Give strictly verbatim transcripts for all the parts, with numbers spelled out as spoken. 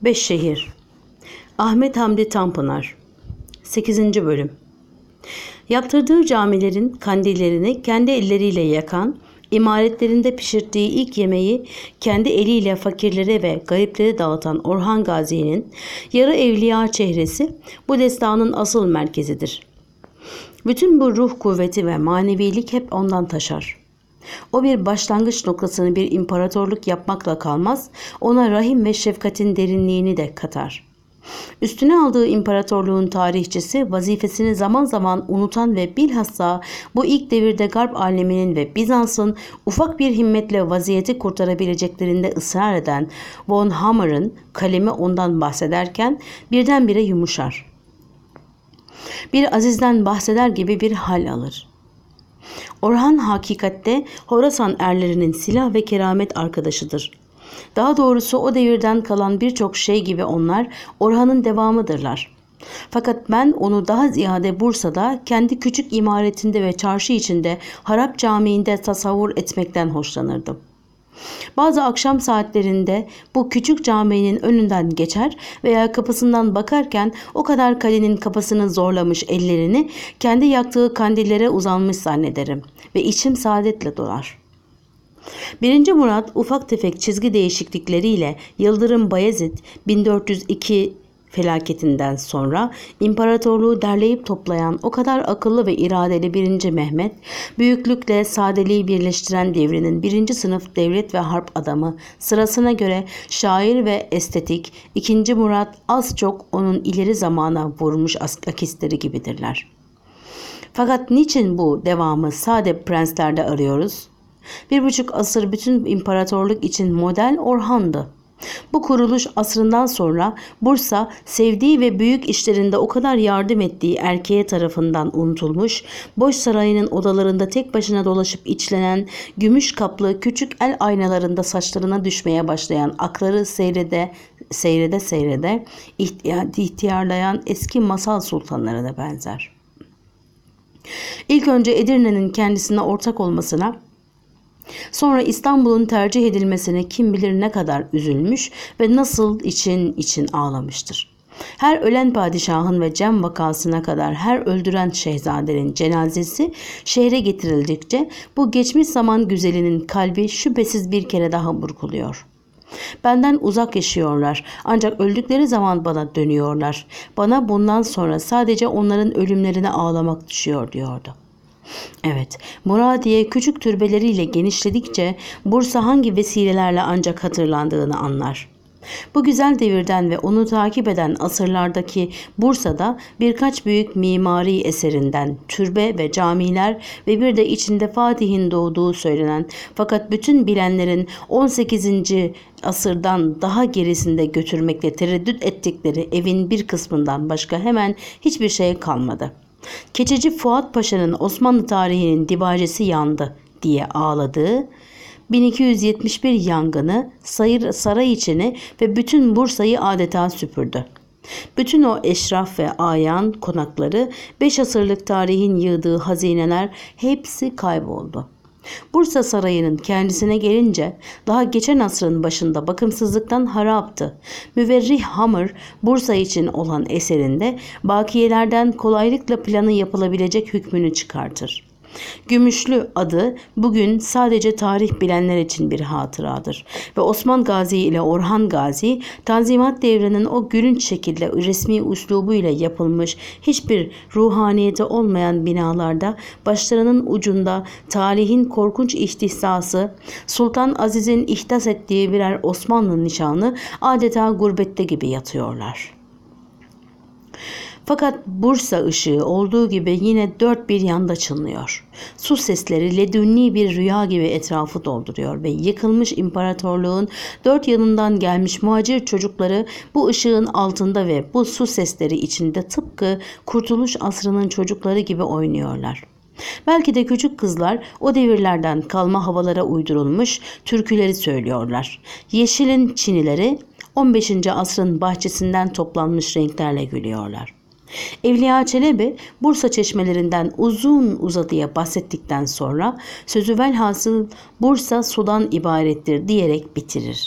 Beş Şehir. Ahmet Hamdi Tanpınar. sekizinci Bölüm. Yaptırdığı camilerin kandillerini kendi elleriyle yakan, imaretlerinde pişirttiği ilk yemeği kendi eliyle fakirlere ve gariplere dağıtan Orhan Gazi'nin yarı evliya çehresi bu destanın asıl merkezidir. Bütün bu ruh kuvveti ve manevilik hep ondan taşar. O bir başlangıç noktasını bir imparatorluk yapmakla kalmaz, ona rahim ve şefkatin derinliğini de katar. Üstüne aldığı imparatorluğun tarihçisi vazifesini zaman zaman unutan ve bilhassa bu ilk devirde Garp aleminin ve Bizans'ın ufak bir himmetle vaziyeti kurtarabileceklerinde ısrar eden von Hammer'ın kalemi ondan bahsederken birdenbire yumuşar. Bir azizden bahseder gibi bir hal alır. Orhan hakikatte Horasan erlerinin silah ve keramet arkadaşıdır. Daha doğrusu o devirden kalan birçok şey gibi onlar Orhan'ın devamıdırlar. Fakat ben onu daha ziyade Bursa'da kendi küçük imaretinde ve çarşı içinde harap camiinde tasavvur etmekten hoşlanırdım. Bazı akşam saatlerinde bu küçük caminin önünden geçer veya kapısından bakarken o kadar kalenin kapısını zorlamış ellerini kendi yaktığı kandillere uzanmış zannederim ve içim saadetle dolar. Birinci Murat ufak tefek çizgi değişiklikleriyle Yıldırım Bayezid bin dört yüz iki felaketinden sonra imparatorluğu derleyip toplayan o kadar akıllı ve iradeli birinci Mehmet, büyüklükle sadeliği birleştiren devrinin birinci sınıf devlet ve harp adamı, sırasına göre şair ve estetik, ikinci Murat az çok onun ileri zamana vurmuş akistleri gibidirler. Fakat niçin bu devamı sade prenslerde arıyoruz? Bir buçuk asır bütün imparatorluk için model Orhan'dı. Bu kuruluş asrından sonra Bursa sevdiği ve büyük işlerinde o kadar yardım ettiği erkeğe tarafından unutulmuş, boş sarayının odalarında tek başına dolaşıp içlenen, gümüş kaplı küçük el aynalarında saçlarına düşmeye başlayan akları seyrede seyrede seyrede ihtiyarlayan eski masal sultanlarına benzer. İlk önce Edirne'nin kendisine ortak olmasına, sonra İstanbul'un tercih edilmesine kim bilir ne kadar üzülmüş ve nasıl için için ağlamıştır. Her ölen padişahın ve Cem vakasına kadar her öldüren şehzadenin cenazesi şehre getirildikçe bu geçmiş zaman güzelinin kalbi şüphesiz bir kere daha burkuluyor. Benden uzak yaşıyorlar ancak öldükleri zaman bana dönüyorlar. Bana bundan sonra sadece onların ölümlerine ağlamak düşüyor diyordu. Evet, Muradiye küçük türbeleriyle genişledikçe Bursa hangi vesilelerle ancak hatırlandığını anlar. Bu güzel devirden ve onu takip eden asırlardaki Bursa'da birkaç büyük mimari eserinden türbe ve camiler ve bir de içinde Fatih'in doğduğu söylenen fakat bütün bilenlerin on sekizinci asırdan daha gerisinde götürmekle tereddüt ettikleri evin bir kısmından başka hemen hiçbir şey kalmadı. Keçeci Fuat Paşa'nın Osmanlı tarihinin dibacesi yandı diye ağladığı bin iki yüz yetmiş bir yangını saray içini ve bütün Bursa'yı adeta süpürdü. Bütün o eşraf ve ayan konakları, beş asırlık tarihin yığdığı hazineler hepsi kayboldu. Bursa Sarayı'nın kendisine gelince daha geçen asrın başında bakımsızlıktan haraptı. Müverrih Hammer Bursa için olan eserinde bakiyelerden kolaylıkla planı yapılabilecek hükmünü çıkartır. Gümüşlü adı bugün sadece tarih bilenler için bir hatıradır ve Osman Gazi ile Orhan Gazi Tanzimat devrinin o gülünç şekilde resmi üslubuyla yapılmış hiçbir ruhaniyeti olmayan binalarda başlarının ucunda tarihin korkunç istihsası, Sultan Aziz'in ihdas ettiği birer Osmanlı nişanı adeta gurbette gibi yatıyorlar. Fakat Bursa ışığı olduğu gibi yine dört bir yanda çınlıyor. Su sesleri ledünni bir rüya gibi etrafı dolduruyor ve yıkılmış imparatorluğun dört yanından gelmiş muhacir çocukları bu ışığın altında ve bu su sesleri içinde tıpkı Kurtuluş asrının çocukları gibi oynuyorlar. Belki de küçük kızlar o devirlerden kalma havalara uydurulmuş türküleri söylüyorlar. Yeşilin çinileri on beşinci asrın bahçesinden toplanmış renklerle gülüyorlar. Evliya Çelebi Bursa çeşmelerinden uzun uzadıya bahsettikten sonra sözü velhasıl Bursa sudan ibarettir diyerek bitirir.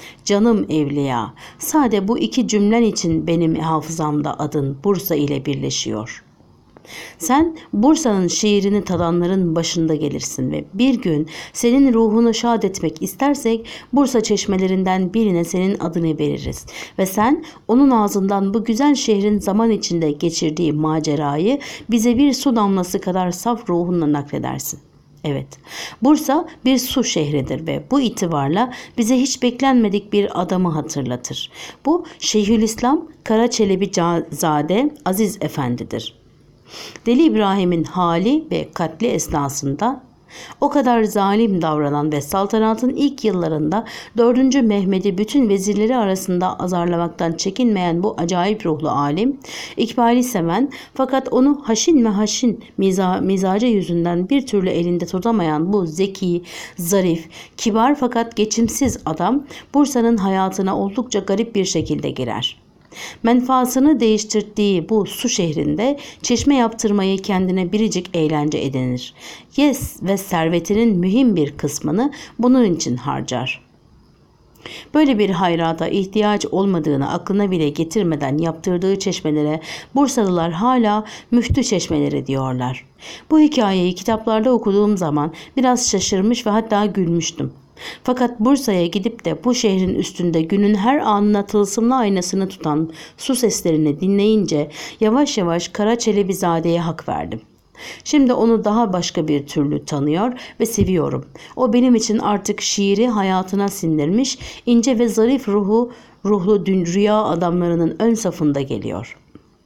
Canım Evliya, sade bu iki cümlen için benim hafızamda adın Bursa ile birleşiyor. Sen Bursa'nın şiirini tadanların başında gelirsin ve bir gün senin ruhunu şad etmek istersek Bursa çeşmelerinden birine senin adını veririz ve sen onun ağzından bu güzel şehrin zaman içinde geçirdiği macerayı bize bir su damlası kadar saf ruhunla nakledersin. Evet, Bursa bir su şehridir ve bu itibarla bize hiç beklenmedik bir adamı hatırlatır. Bu Şeyhülislam Karaçelebizade Aziz Efendi'dir. Deli İbrahim'in hali ve katli esnasında o kadar zalim davranan ve saltanatın ilk yıllarında dördüncü Mehmet'i bütün vezirleri arasında azarlamaktan çekinmeyen bu acayip ruhlu alim, İkbal'i seven fakat onu haşin ve haşin miza, mizacı yüzünden bir türlü elinde tutamayan bu zeki, zarif, kibar fakat geçimsiz adam Bursa'nın hayatına oldukça garip bir şekilde girer. Menfaasını değiştirdiği bu su şehrinde çeşme yaptırmayı kendine biricik eğlence edinir. Yes ve servetinin mühim bir kısmını bunun için harcar. Böyle bir hayrata ihtiyaç olmadığını aklına bile getirmeden yaptırdığı çeşmelere Bursalılar hala müftü çeşmeleri diyorlar. Bu hikayeyi kitaplarda okuduğum zaman biraz şaşırmış ve hatta gülmüştüm. Fakat Bursa'ya gidip de bu şehrin üstünde günün her anına tılsımlı aynasını tutan su seslerini dinleyince yavaş yavaş Karaçelebizade'ye hak verdim. Şimdi onu daha başka bir türlü tanıyor ve seviyorum. O benim için artık şiiri hayatına sindirmiş, ince ve zarif ruhu, ruhlu dün rüya adamlarının ön safında geliyor.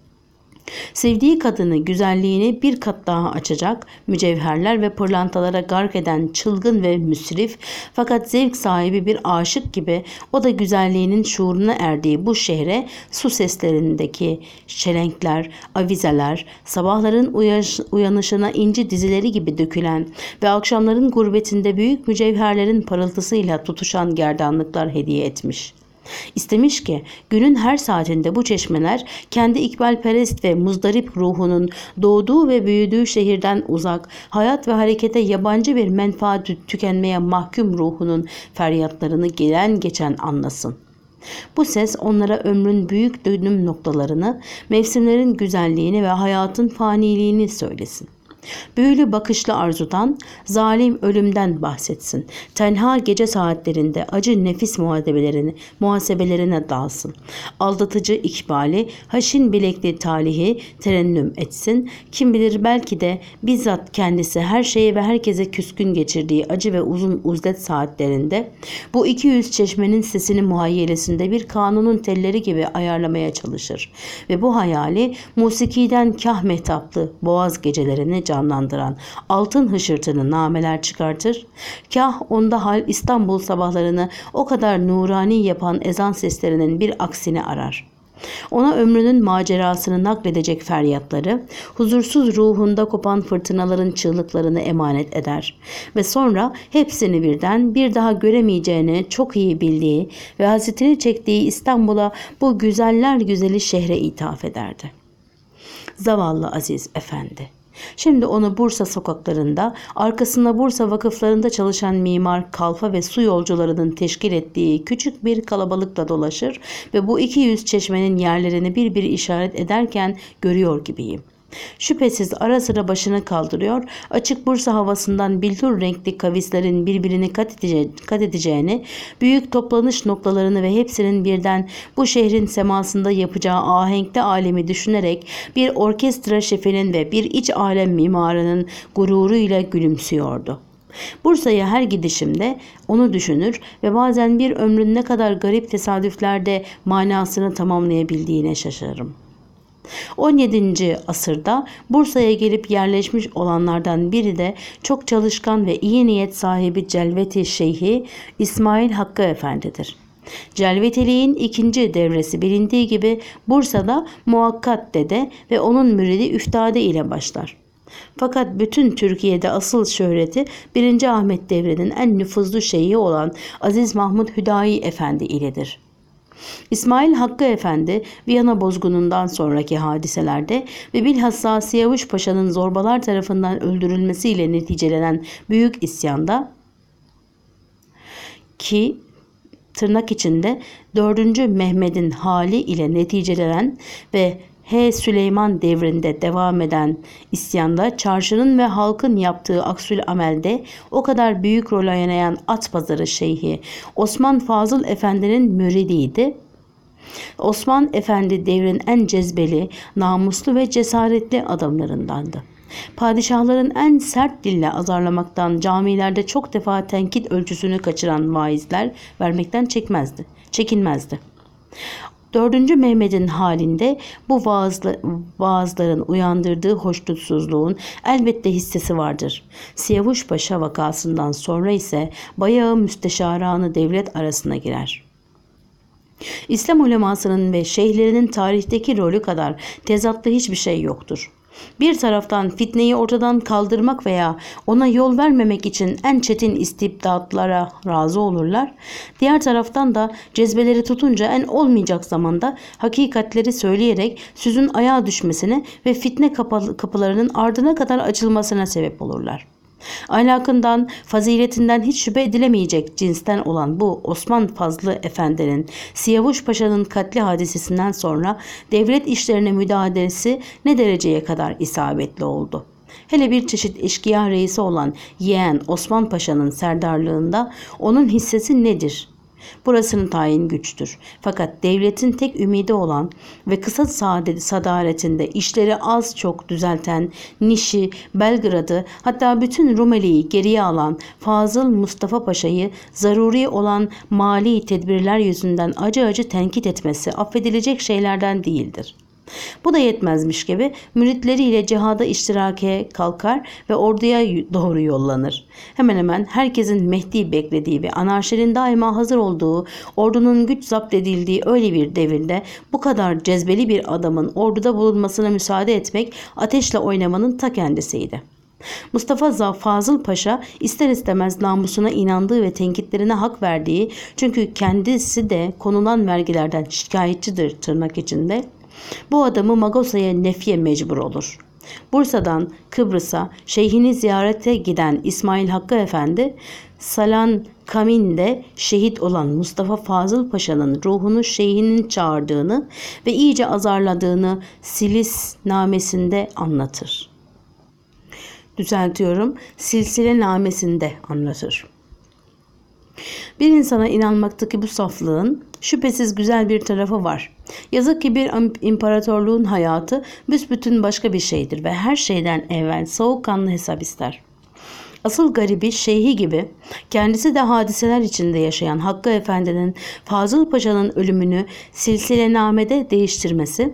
Sevdiği kadını güzelliğini bir kat daha açacak, mücevherler ve pırlantalara gark eden çılgın ve müsrif fakat zevk sahibi bir aşık gibi o da güzelliğinin şuuruna erdiği bu şehre su seslerindeki çelenkler, avizeler, sabahların uyanışına inci dizileri gibi dökülen ve akşamların gurbetinde büyük mücevherlerin parıltısıyla tutuşan gerdanlıklar hediye etmiş. İstemiş ki günün her saatinde bu çeşmeler kendi ikbalperest ve muzdarip ruhunun doğduğu ve büyüdüğü şehirden uzak, hayat ve harekete yabancı bir menfaat tükenmeye mahkum ruhunun feryatlarını gelen geçen anlasın. Bu ses onlara ömrün büyük dönüm noktalarını, mevsimlerin güzelliğini ve hayatın faniliğini söylesin. Büyülü bakışlı arzudan, zalim ölümden bahsetsin. Tenha gece saatlerinde acı nefis muhasebelerini, muhasebelerine dalsın. Aldatıcı ikbali, haşin bilekli talihi terennüm etsin. Kim bilir belki de bizzat kendisi her şeye ve herkese küskün geçirdiği acı ve uzun uzdet saatlerinde bu iki yüz çeşmenin sesini muhayyelesinde bir kanunun telleri gibi ayarlamaya çalışır. Ve bu hayali musikiden kah mehtaplı boğaz gecelerini canlandıran altın hışırtılı nameler çıkartır, kah onda hal İstanbul sabahlarını o kadar nurani yapan ezan seslerinin bir aksini arar. Ona ömrünün macerasını nakledecek feryatları, huzursuz ruhunda kopan fırtınaların çığlıklarını emanet eder ve sonra hepsini birden bir daha göremeyeceğini çok iyi bildiği ve hasretini çektiği İstanbul'a bu güzeller güzeli şehre ithaf ederdi. Zavallı Aziz Efendi. Şimdi onu Bursa sokaklarında, arkasında Bursa vakıflarında çalışan mimar, kalfa ve su yolcularının teşkil ettiği küçük bir kalabalıkla dolaşır ve bu iki yüz çeşmenin yerlerini bir bir işaret ederken görüyor gibiyim. Şüphesiz ara sıra başını kaldırıyor, açık Bursa havasından billur renkli kavislerin birbirini kat, edece kat edeceğini, büyük toplanış noktalarını ve hepsinin birden bu şehrin semasında yapacağı ahenkli alemi düşünerek bir orkestra şefinin ve bir iç alem mimarının gururuyla gülümsüyordu. Bursa'ya her gidişimde onu düşünür ve bazen bir ömrün ne kadar garip tesadüflerde manasını tamamlayabildiğine şaşırırım. on yedinci asırda Bursa'ya gelip yerleşmiş olanlardan biri de çok çalışkan ve iyi niyet sahibi Celveti Şeyhi İsmail Hakkı Efendi'dir. Celvetiliğin ikinci devresi bilindiği gibi Bursa'da Muakkat Dede ve onun müridi Üftade ile başlar. Fakat bütün Türkiye'de asıl şöhreti birinci Ahmet devrinin en nüfuzlu şeyhi olan Aziz Mahmud Hüdayi Efendi iledir. İsmail Hakkı Efendi, Viyana bozgunundan sonraki hadiselerde ve bilhassa Siyavuş Paşa'nın zorbalar tarafından öldürülmesiyle neticelenen büyük isyanda ki tırnak içinde dördüncü Mehmet'in hali ile neticelenen ve H. Süleyman devrinde devam eden isyanda çarşının ve halkın yaptığı aksül amelde o kadar büyük rol oynayan Atpazarı Şeyhi Osman Fazıl Efendi'nin müridiydi. Osman Efendi devrin en cezbeli, namuslu ve cesaretli adamlarındandı. Padişahların en sert dille azarlamaktan, camilerde çok defa tenkit ölçüsünü kaçıran vaizler vermekten çekmezdi, çekinmezdi. Dördüncü Mehmet'in halinde bu vaazla, vaazların uyandırdığı hoşnutsuzluğun elbette hissesi vardır. Siyavuş Paşa vakasından sonra ise bayağı müsteşaranı devlet arasına girer. İslam ulemasının ve şeyhlerinin tarihteki rolü kadar tezatlı hiçbir şey yoktur. Bir taraftan fitneyi ortadan kaldırmak veya ona yol vermemek için en çetin istibdatlara razı olurlar. Diğer taraftan da cezbeleri tutunca en olmayacak zamanda hakikatleri söyleyerek süzün ayağa düşmesine ve fitne kapılarının ardına kadar açılmasına sebep olurlar. Ahlakından, faziletinden hiç şüphe edilemeyecek cinsten olan bu Osman Fazlı Efendi'nin Siyavuş Paşa'nın katli hadisesinden sonra devlet işlerine müdahalesi ne dereceye kadar isabetli oldu? Hele bir çeşit eşkıya reisi olan yeğen Osman Paşa'nın serdarlığında onun hissesi nedir? Burasını tayin güçtür. Fakat devletin tek ümidi olan ve kısa sadaretinde işleri az çok düzelten Nişi, Belgrad'ı, hatta bütün Rumeli'yi geriye alan Fazıl Mustafa Paşa'yı zaruri olan mali tedbirler yüzünden acı acı tenkit etmesi affedilecek şeylerden değildir. Bu da yetmezmiş gibi müritleriyle cihada iştirake kalkar ve orduya doğru yollanır. Hemen hemen herkesin Mehdi beklediği ve anarşinin daima hazır olduğu, ordunun güç zapt edildiği öyle bir devirde bu kadar cezbeli bir adamın orduda bulunmasına müsaade etmek ateşle oynamanın ta kendisiydi. Mustafa Fazıl Paşa ister istemez namusuna inandığı ve tenkitlerine hak verdiği, çünkü kendisi de konulan vergilerden şikayetçidir tırnak içinde, bu adamı Magosa'ya nefiye mecbur olur. Bursa'dan Kıbrıs'a şeyhini ziyarete giden İsmail Hakkı Efendi, Salan Kamin'de şehit olan Mustafa Fazıl Paşa'nın ruhunu şeyhinin çağırdığını ve iyice azarladığını Silis namesinde anlatır. Düzeltiyorum, Silsile namesinde anlatır. Bir insana inanmaktaki bu saflığın şüphesiz güzel bir tarafı var. Yazık ki bir imparatorluğun hayatı büsbütün başka bir şeydir ve her şeyden evvel soğukkanlı hesap ister. Asıl garibi şeyhi gibi kendisi de hadiseler içinde yaşayan Hakkı Efendi'nin Fazıl Paşa'nın ölümünü silsilenamede değiştirmesi,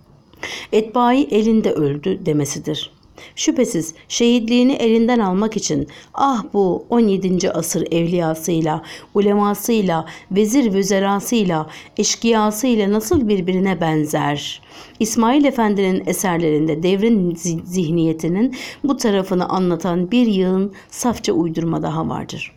etbaayı elinde öldü demesidir. Şüphesiz şehitliğini elinden almak için ah bu on yedinci asır evliyasıyla, ulemasıyla, vezir vüzerasıyla, eşkıyasıyla nasıl birbirine benzer. İsmail Efendi'nin eserlerinde devrin zihniyetinin bu tarafını anlatan bir yığın safça uydurma daha vardır.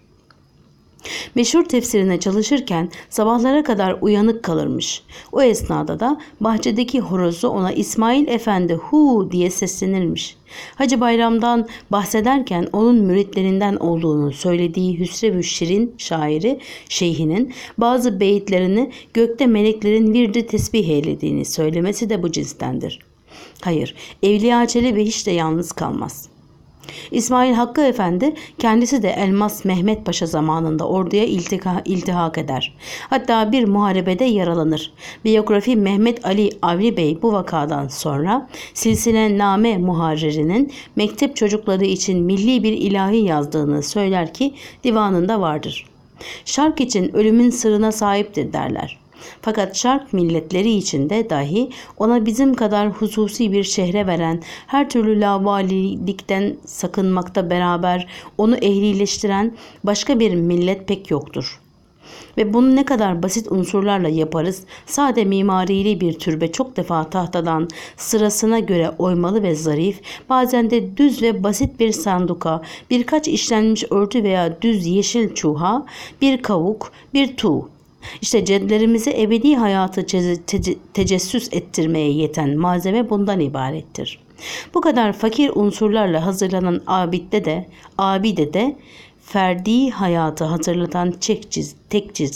Meşhur tefsirine çalışırken sabahlara kadar uyanık kalırmış. O esnada da bahçedeki horozu ona İsmail Efendi hu diye seslenirmiş. Hacı Bayram'dan bahsederken onun müritlerinden olduğunu söylediği Hüsrev-ü Şirin şairi şeyhinin bazı beyitlerini gökte meleklerin virdi tesbih eylediğini söylemesi de bu cinstendir. Hayır, Evliya Çelebi hiç de yalnız kalmaz. İsmail Hakkı Efendi kendisi de Elmas Mehmet Paşa zamanında orduya iltika, iltihak eder. Hatta bir muharebede yaralanır. Biyografi Mehmet Ali Avni Bey bu vakadan sonra Silsilename muharririnin mektep çocukları için milli bir ilahi yazdığını söyler ki divanında vardır. Şark için ölümün sırrına sahiptir derler. Fakat şark milletleri içinde dahi ona bizim kadar hususi bir şehre veren, her türlü lavalilikten sakınmakta beraber onu ehlileştiren başka bir millet pek yoktur. Ve bunu ne kadar basit unsurlarla yaparız, sade mimarili bir türbe çok defa tahtadan sırasına göre oymalı ve zarif, bazen de düz ve basit bir sanduka, birkaç işlenmiş örtü veya düz yeşil çuha, bir kavuk, bir tuğ. İşte cedlerimizi ebedi hayatı tecessüs ettirmeye yeten malzeme bundan ibarettir. Bu kadar fakir unsurlarla hazırlanan abide de, abide de ferdi hayatı hatırlatan tek çizgi.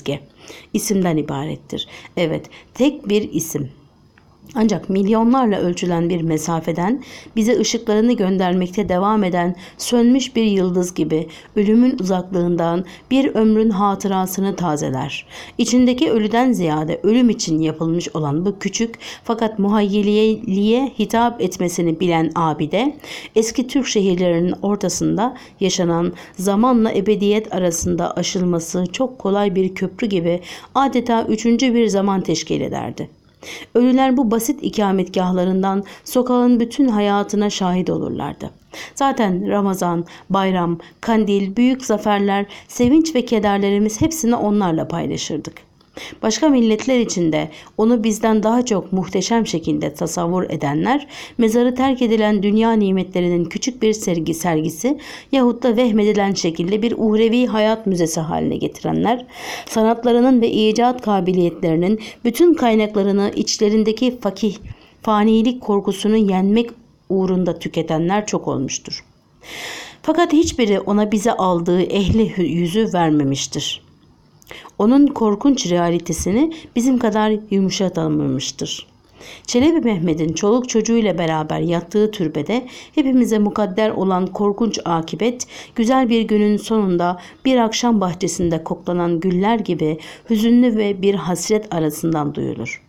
isimden ibarettir. Evet, tek bir isim. Ancak milyonlarla ölçülen bir mesafeden bize ışıklarını göndermekte devam eden sönmüş bir yıldız gibi ölümün uzaklığından bir ömrün hatırasını tazeler. İçindeki ölüden ziyade ölüm için yapılmış olan bu küçük fakat muhayyiliyeliğe hitap etmesini bilen abide, eski Türk şehirlerinin ortasında yaşanan zamanla ebediyet arasında aşılması çok kolay bir köprü gibi adeta üçüncü bir zaman teşkil ederdi. Ölüler bu basit ikametgahlarından sokağın bütün hayatına şahit olurlardı. Zaten Ramazan, bayram, kandil, büyük zaferler, sevinç ve kederlerimiz hepsini onlarla paylaşırdık. Başka milletler için de onu bizden daha çok muhteşem şekilde tasavvur edenler, mezarı terk edilen dünya nimetlerinin küçük bir sergi sergisi yahut da vehmedilen şekilde bir uhrevi hayat müzesi haline getirenler, sanatlarının ve icat kabiliyetlerinin bütün kaynaklarını içlerindeki fakih, fanilik korkusunu yenmek uğrunda tüketenler çok olmuştur. Fakat hiçbiri ona bize aldığı ehli yüzü vermemiştir. Onun korkunç realitesini bizim kadar yumuşatamamıştır. Çelebi Mehmet'in çoluk çocuğuyla beraber yattığı türbede hepimize mukadder olan korkunç akibet, güzel bir günün sonunda bir akşam bahçesinde koklanan güller gibi hüzünlü ve bir hasret arasından duyulur.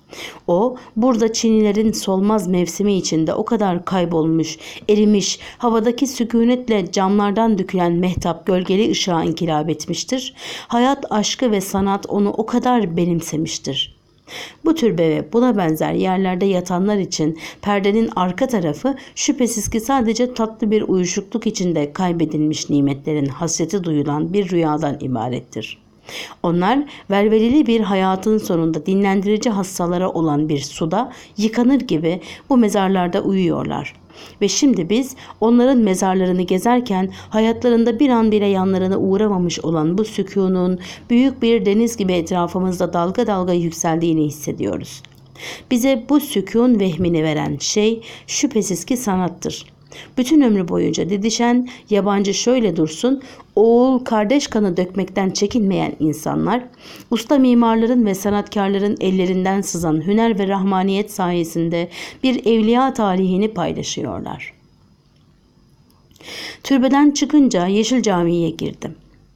O, burada Çinilerin solmaz mevsimi içinde o kadar kaybolmuş, erimiş, havadaki sükunetle camlardan dökülen mehtap gölgeli ışığa inkılap etmiştir. Hayat aşkı ve sanat onu o kadar benimsemiştir. Bu türbe ve buna benzer yerlerde yatanlar için perdenin arka tarafı şüphesiz ki sadece tatlı bir uyuşukluk içinde kaybedilmiş nimetlerin hasreti duyulan bir rüyadan ibarettir. Onlar velveleli bir hayatın sonunda dinlendirici hassalara olan bir suda yıkanır gibi bu mezarlarda uyuyorlar. Ve şimdi biz onların mezarlarını gezerken hayatlarında bir an bile yanlarına uğramamış olan bu sükunun büyük bir deniz gibi etrafımızda dalga dalga yükseldiğini hissediyoruz. Bize bu sükun vehmini veren şey şüphesiz ki sanattır. Bütün ömrü boyunca didişen, yabancı şöyle dursun, oğul kardeş kanı dökmekten çekinmeyen insanlar, usta mimarların ve sanatkarların ellerinden sızan hüner ve rahmaniyet sayesinde bir evliya tarihini paylaşıyorlar. Türbeden çıkınca Yeşil Camii'ye girdim.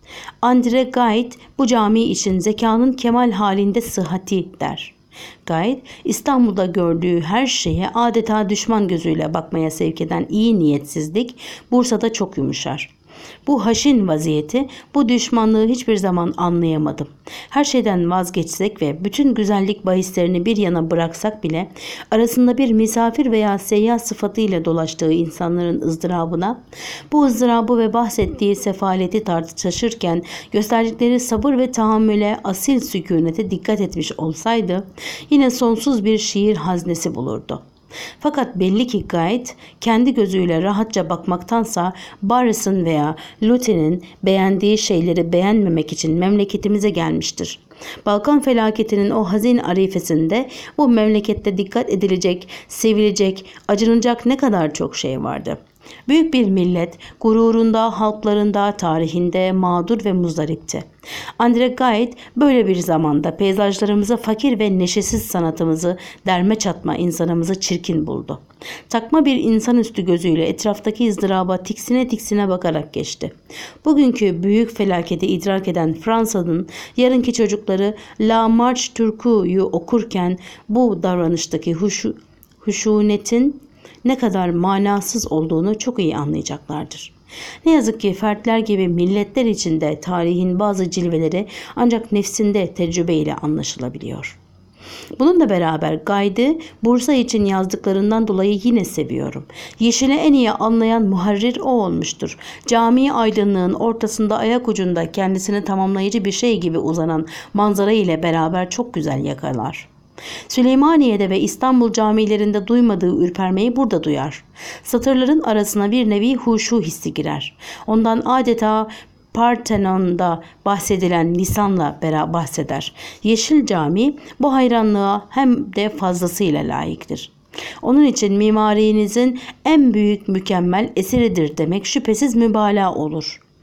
Andre Gide bu cami için zekanın kemal halinde sıhhati der. Gayet İstanbul'da gördüğü her şeye adeta düşman gözüyle bakmaya sevk eden iyi niyetsizlik Bursa'da çok yumuşar. Bu haşin vaziyeti, bu düşmanlığı hiçbir zaman anlayamadım. Her şeyden vazgeçsek ve bütün güzellik bahislerini bir yana bıraksak bile arasında bir misafir veya seyyah sıfatıyla dolaştığı insanların ızdırabına, bu ızdırabı ve bahsettiği sefaleti tartışırken gösterdikleri sabır ve tahammüle, asil sükunete dikkat etmiş olsaydı yine sonsuz bir şiir haznesi bulurdu. Fakat belli ki Gide kendi gözüyle rahatça bakmaktansa Barres'ın veya Lothe'nin beğendiği şeyleri beğenmemek için memleketimize gelmiştir. Balkan felaketinin o hazin arifesinde bu memlekette dikkat edilecek, sevilecek, acınacak ne kadar çok şey vardı. Büyük bir millet gururunda, halklarında, tarihinde mağdur ve muzdaripti. Andre Gide böyle bir zamanda peyzajlarımızı fakir ve neşesiz, sanatımızı derme çatma, insanımızı çirkin buldu. Takma bir insanüstü gözüyle etraftaki ızdıraba tiksine tiksine bakarak geçti. Bugünkü büyük felaketi idrak eden Fransa'nın yarınki çocukları La Marche Turcu'yu okurken bu davranıştaki huşu, huşunetin ne kadar manasız olduğunu çok iyi anlayacaklardır. Ne yazık ki fertler gibi milletler içinde tarihin bazı cilveleri ancak nefsinde tecrübeyle anlaşılabiliyor. Bununla beraber Gayde'i Bursa için yazdıklarından dolayı yine seviyorum. Yeşil'i en iyi anlayan muharrir o olmuştur. Cami aydınlığın ortasında ayak ucunda kendisini tamamlayıcı bir şey gibi uzanan manzara ile beraber çok güzel yakalar. Süleymaniye'de ve İstanbul camilerinde duymadığı ürpermeyi burada duyar. Satırların arasına bir nevi huşu hissi girer. Ondan adeta Partenon'da bahsedilen lisanla beraber bahseder. Yeşil Cami bu hayranlığa hem de fazlasıyla layıktır. Onun için mimarinizin en büyük mükemmel eseridir demek şüphesiz mübalağa olur.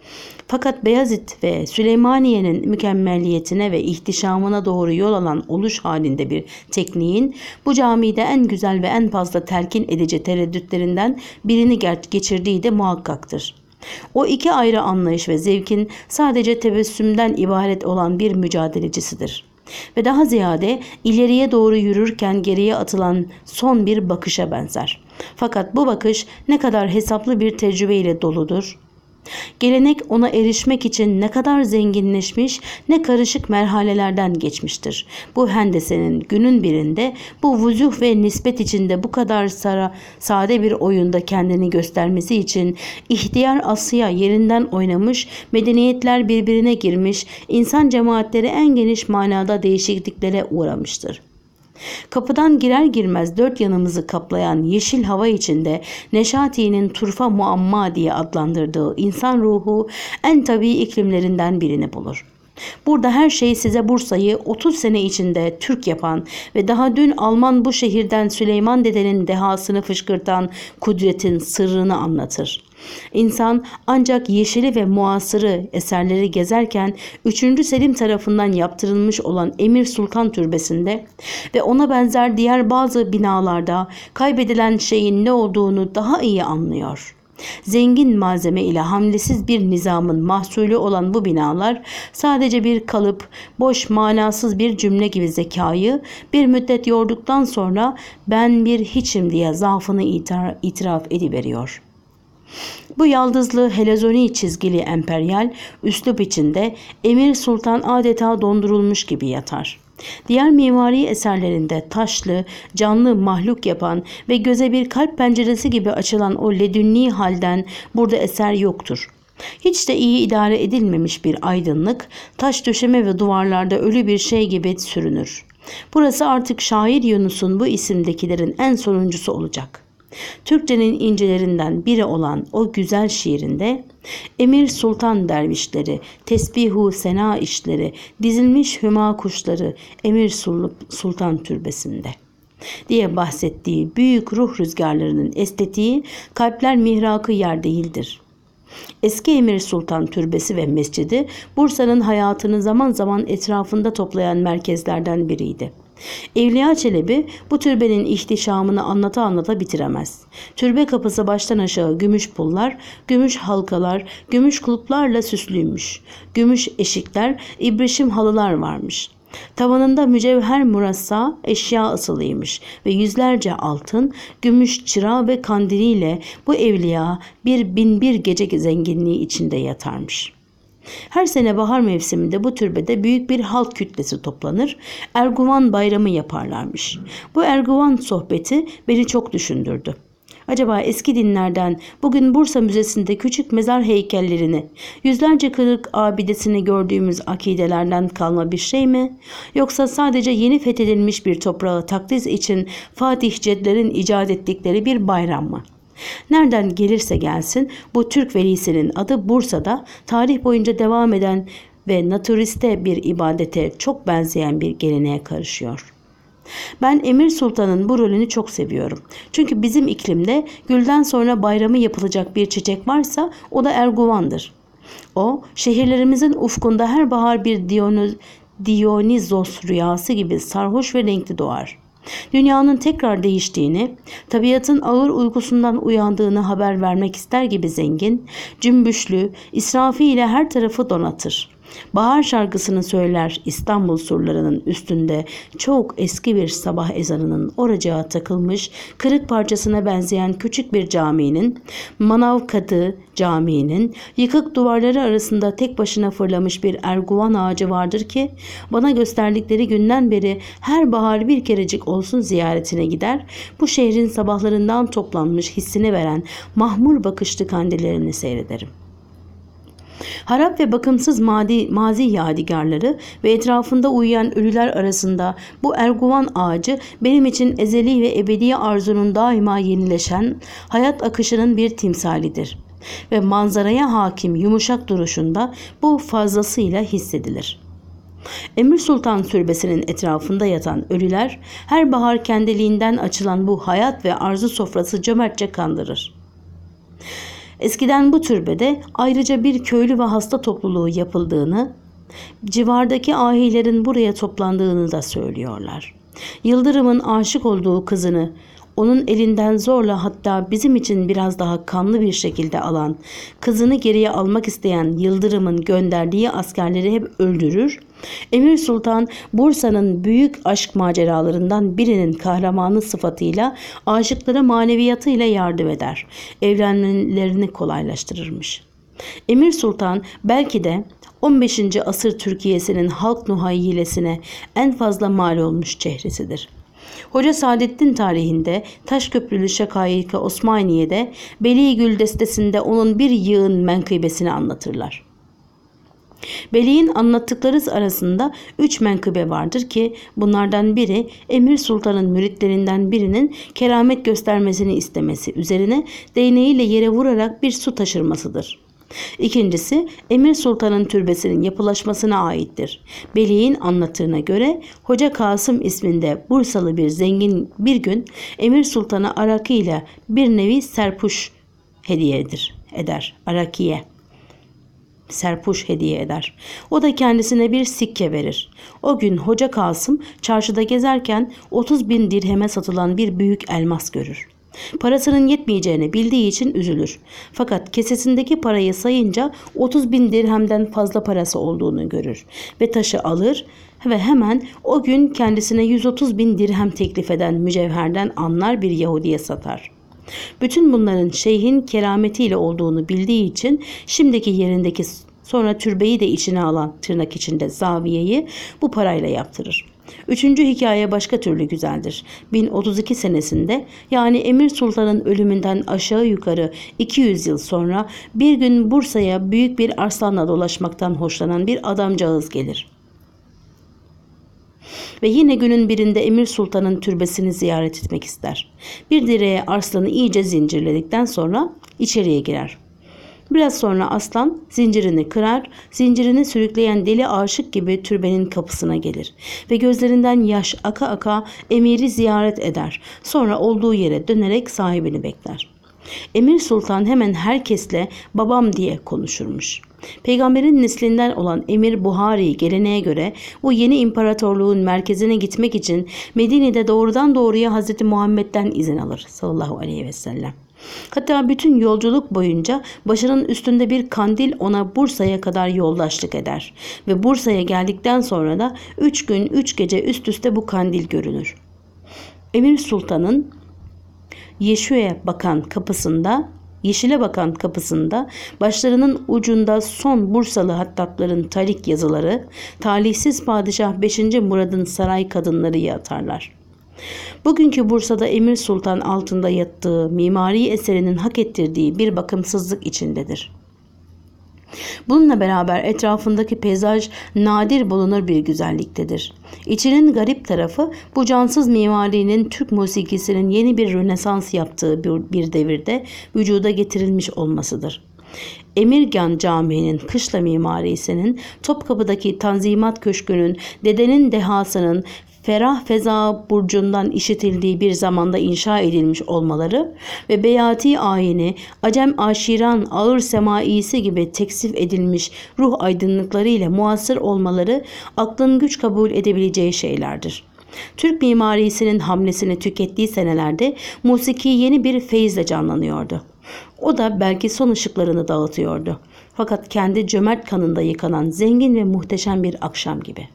Fakat Beyazıt ve Süleymaniye'nin mükemmelliyetine ve ihtişamına doğru yol alan oluş halinde bir tekniğin bu camide en güzel ve en fazla telkin edici tereddütlerinden birini geçirdiği de muhakkaktır. O iki ayrı anlayış ve zevkin sadece tebessümden ibaret olan bir mücadelecisidir. Ve daha ziyade ileriye doğru yürürken geriye atılan son bir bakışa benzer. Fakat bu bakış ne kadar hesaplı bir tecrübeyle doludur. Gelenek ona erişmek için ne kadar zenginleşmiş, ne karışık merhalelerden geçmiştir. Bu hendesenin günün birinde, bu vuzuh ve nispet içinde bu kadar sara, sade bir oyunda kendini göstermesi için ihtiyar Asya yerinden oynamış, medeniyetler birbirine girmiş, insan cemaatleri en geniş manada değişikliklere uğramıştır. Kapıdan girer girmez dört yanımızı kaplayan yeşil hava içinde Neşati'nin turfa muamma diye adlandırdığı insan ruhu en tabii iklimlerinden birini bulur. Burada her şey size Bursa'yı otuz sene içinde Türk yapan ve daha dün Alman bu şehirden Süleyman Dede'nin dehasını fışkırtan kudretin sırrını anlatır. İnsan ancak yeşili ve muasırı eserleri gezerken üçüncü Selim tarafından yaptırılmış olan Emir Sultan Türbesi'nde ve ona benzer diğer bazı binalarda kaybedilen şeyin ne olduğunu daha iyi anlıyor. Zengin malzeme ile hamlesiz bir nizamın mahsulü olan bu binalar sadece bir kalıp, boş manasız bir cümle gibi zekayı bir müddet yorduktan sonra ben bir hiçim diye zaafını itiraf, itiraf ediveriyor. Bu yaldızlı helezoni çizgili emperyal üslup içinde Emir Sultan adeta dondurulmuş gibi yatar. Diğer mimari eserlerinde taşlı, canlı mahluk yapan ve göze bir kalp penceresi gibi açılan o ledünni halden burada eser yoktur. Hiç de iyi idare edilmemiş bir aydınlık, taş döşeme ve duvarlarda ölü bir şey gibi sürünür. Burası artık şair Yunus'un bu isimdekilerin en sonuncusu olacak. Türkçenin incelerinden biri olan o güzel şiirinde Emir Sultan dervişleri, tesbihu sena işleri, dizilmiş hüma kuşları Emir Sultan Türbesi'nde diye bahsettiği büyük ruh rüzgarlarının estetiği kalpler mihrakı yer değildir. Eski Emir Sultan Türbesi ve Mescidi Bursa'nın hayatını zaman zaman etrafında toplayan merkezlerden biriydi. Evliya Çelebi bu türbenin ihtişamını anlata anlata bitiremez. Türbe kapısı baştan aşağı gümüş pullar, gümüş halkalar, gümüş kulplarla süslüymüş. Gümüş eşikler, ibrişim halılar varmış. Tavanında mücevher murassa eşya asılıymış ve yüzlerce altın, gümüş çıra ve kandiliyle bu evliya bir bin bir gece zenginliği içinde yatarmış. Her sene bahar mevsiminde bu türbede büyük bir halk kütlesi toplanır, Erguvan bayramı yaparlarmış. Bu Erguvan sohbeti beni çok düşündürdü. Acaba eski dinlerden bugün Bursa Müzesi'nde küçük mezar heykellerini, yüzlerce kırık abidesini gördüğümüz akidelerden kalma bir şey mi? Yoksa sadece yeni fethedilmiş bir toprağı takdis için Fatih Cedler'in icat ettikleri bir bayram mı? Nereden gelirse gelsin bu Türk velisinin adı Bursa'da tarih boyunca devam eden ve naturiste bir ibadete çok benzeyen bir geleneğe karışıyor. Ben Emir Sultan'ın bu rolünü çok seviyorum. Çünkü bizim iklimde gülden sonra bayramı yapılacak bir çiçek varsa o da Erguvan'dır. O, şehirlerimizin ufkunda her bahar bir Dionizos rüyası gibi sarhoş ve renkli doğar. Dünyanın tekrar değiştiğini, tabiatın ağır uykusundan uyandığını haber vermek ister gibi zengin, cümbüşlü, israfiyle her tarafı donatır. Bahar şarkısını söyler İstanbul surlarının üstünde çok eski bir sabah ezanının oracağa takılmış kırık parçasına benzeyen küçük bir caminin, Manavkadı Camii'nin yıkık duvarları arasında tek başına fırlamış bir erguvan ağacı vardır ki bana gösterdikleri günden beri her bahar bir kerecik olsun ziyaretine gider, bu şehrin sabahlarından toplanmış hissini veren mahmur bakışlı kandillerini seyrederim. Harap ve bakımsız mazi, mazi yadigarları ve etrafında uyuyan ölüler arasında bu erguvan ağacı benim için ezeli ve ebedi arzunun daima yenileşen hayat akışının bir timsalidir. Ve manzaraya hakim yumuşak duruşunda bu fazlasıyla hissedilir. Emir Sultan Türbesi'nin etrafında yatan ölüler her bahar kendiliğinden açılan bu hayat ve arzu sofrası cömertçe kandırır. Eskiden bu türbede ayrıca bir köylü ve hasta topluluğu yapıldığını, civardaki ahilerin buraya toplandığını da söylüyorlar. Yıldırım'ın aşık olduğu kızını onun elinden zorla, hatta bizim için biraz daha kanlı bir şekilde alan, kızını geriye almak isteyen Yıldırım'ın gönderdiği askerleri hep öldürür. Emir Sultan Bursa'nın büyük aşk maceralarından birinin kahramanı sıfatıyla aşıklara maneviyatıyla yardım eder. Evlenmelerini kolaylaştırırmış. Emir Sultan belki de on beşinci asır Türkiye'sinin halk nuhayyilesine en fazla mal olmuş çehresidir. Hoca Saadettin tarihinde Taşköprülü Şakayık-ı Osmaniye'de Beligül destesinde onun bir yığın menkıbesini anlatırlar. Belik'in anlattıkları arasında üç menkıbe vardır ki bunlardan biri Emir Sultan'ın müritlerinden birinin keramet göstermesini istemesi üzerine değneğiyle yere vurarak bir su taşırmasıdır. İkincisi Emir Sultan'ın türbesinin yapılaşmasına aittir. Belik'in anlattığına göre Hoca Kasım isminde Bursalı bir zengin bir gün Emir Sultan'a araki ile bir nevi serpuş hediyedir eder. Arakiye serpuş hediye eder. O da kendisine bir sikke verir. O gün Hoca Kasım çarşıda gezerken otuz bin dirheme satılan bir büyük elmas görür. Parasının yetmeyeceğini bildiği için üzülür. Fakat kesesindeki parayı sayınca otuz bin dirhemden fazla parası olduğunu görür ve taşı alır ve hemen o gün kendisine yüz otuz bin dirhem teklif eden mücevherden anlar bir Yahudi'ye satar. Bütün bunların şeyhin kerametiyle olduğunu bildiği için şimdiki yerindeki, sonra türbeyi de içine alan tırnak içinde zaviyeyi bu parayla yaptırır. Üçüncü hikaye başka türlü güzeldir. bin otuz iki senesinde, yani Emir Sultan'ın ölümünden aşağı yukarı iki yüz yıl sonra bir gün Bursa'ya büyük bir arslanla dolaşmaktan hoşlanan bir adamcağız gelir. Ve yine günün birinde Emir Sultan'ın türbesini ziyaret etmek ister. Bir direğe arslanı iyice zincirledikten sonra içeriye girer. Biraz sonra aslan zincirini kırar, zincirini sürükleyen deli aşık gibi türbenin kapısına gelir ve gözlerinden yaş aka aka emiri ziyaret eder. Sonra olduğu yere dönerek sahibini bekler. Emir Sultan hemen herkesle babam diye konuşurmuş. Peygamberin neslinden olan Emir Buhari geleneğe göre bu yeni imparatorluğun merkezine gitmek için Medine'de doğrudan doğruya Hazreti Muhammed'den izin alır sallallahu aleyhi ve sellem. Hatta bütün yolculuk boyunca başının üstünde bir kandil ona Bursa'ya kadar yoldaşlık eder ve Bursa'ya geldikten sonra da üç gün üç gece üst üste bu kandil görünür. Emir Sultan'ın Yeşu'ya bakan kapısında, Yeşil'e bakan kapısında başlarının ucunda son Bursalı hattatların talik yazıları, talihsiz padişah beşinci Murad'ın saray kadınları yatarlar. Bugünkü Bursa'da Emir Sultan altında yattığı mimari eserinin hak ettirdiği bir bakımsızlık içindedir. Bununla beraber etrafındaki peyzaj nadir bulunur bir güzelliktedir. İçinin garip tarafı bu cansız mimarinin Türk musikisinin yeni bir rönesans yaptığı bir devirde vücuda getirilmiş olmasıdır. Emirgan Camii'nin kışla mimarisinin, Topkapı'daki Tanzimat Köşkü'nün, dedenin dehasının ferah feza burcundan işitildiği bir zamanda inşa edilmiş olmaları ve beyati ayini, Acem aşiran ağır semaisi gibi teksif edilmiş ruh aydınlıkları ile muasır olmaları aklın güç kabul edebileceği şeylerdir. Türk mimarisinin hamlesini tükettiği senelerde musiki yeni bir feyizle canlanıyordu. O da belki son ışıklarını dağıtıyordu. Fakat kendi cömert kanında yıkanan zengin ve muhteşem bir akşam gibi.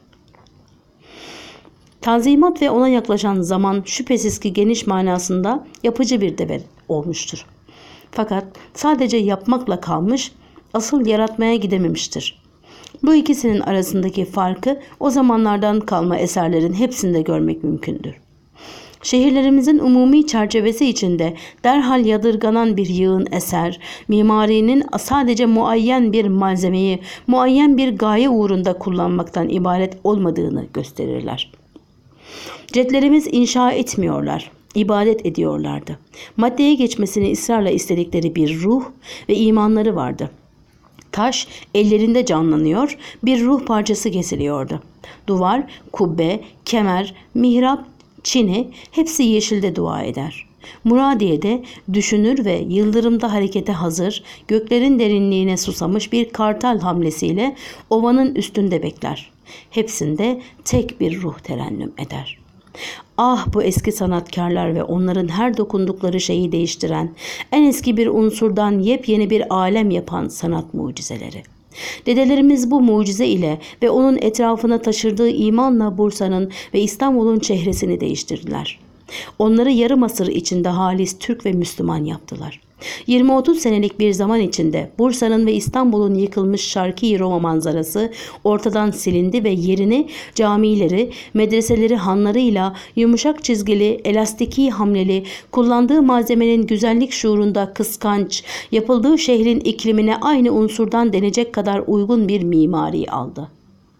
Tanzimat ve ona yaklaşan zaman şüphesiz ki geniş manasında yapıcı bir devir olmuştur. Fakat sadece yapmakla kalmış, asıl yaratmaya gidememiştir. Bu ikisinin arasındaki farkı o zamanlardan kalma eserlerin hepsinde görmek mümkündür. Şehirlerimizin umumi çerçevesi içinde derhal yadırganan bir yığın eser, mimarinin sadece muayyen bir malzemeyi, muayyen bir gaye uğrunda kullanmaktan ibaret olmadığını gösterirler. Cedlerimiz inşa etmiyorlar, ibadet ediyorlardı. Maddeye geçmesini ısrarla istedikleri bir ruh ve imanları vardı. Taş ellerinde canlanıyor, bir ruh parçası kesiliyordu. Duvar, kubbe, kemer, mihrap, çini hepsi yeşilde dua eder. Muradiye'de düşünür ve yıldırımda harekete hazır, göklerin derinliğine susamış bir kartal hamlesiyle ovanın üstünde bekler. Hepsinde tek bir ruh terennüm eder. Ah bu eski sanatkarlar ve onların her dokundukları şeyi değiştiren, en eski bir unsurdan yepyeni bir alem yapan sanat mucizeleri. Dedelerimiz bu mucize ile ve onun etrafına taşırdığı imanla Bursa'nın ve İstanbul'un çehresini değiştirdiler. Onları yarım asır içinde halis Türk ve Müslüman yaptılar. yirmi otuz senelik bir zaman içinde Bursa'nın ve İstanbul'un yıkılmış Şarkı-i Roma manzarası ortadan silindi ve yerini camileri, medreseleri hanlarıyla yumuşak çizgili, elastiki hamleli, kullandığı malzemenin güzellik şuurunda kıskanç, yapıldığı şehrin iklimine aynı unsurdan denecek kadar uygun bir mimari aldı.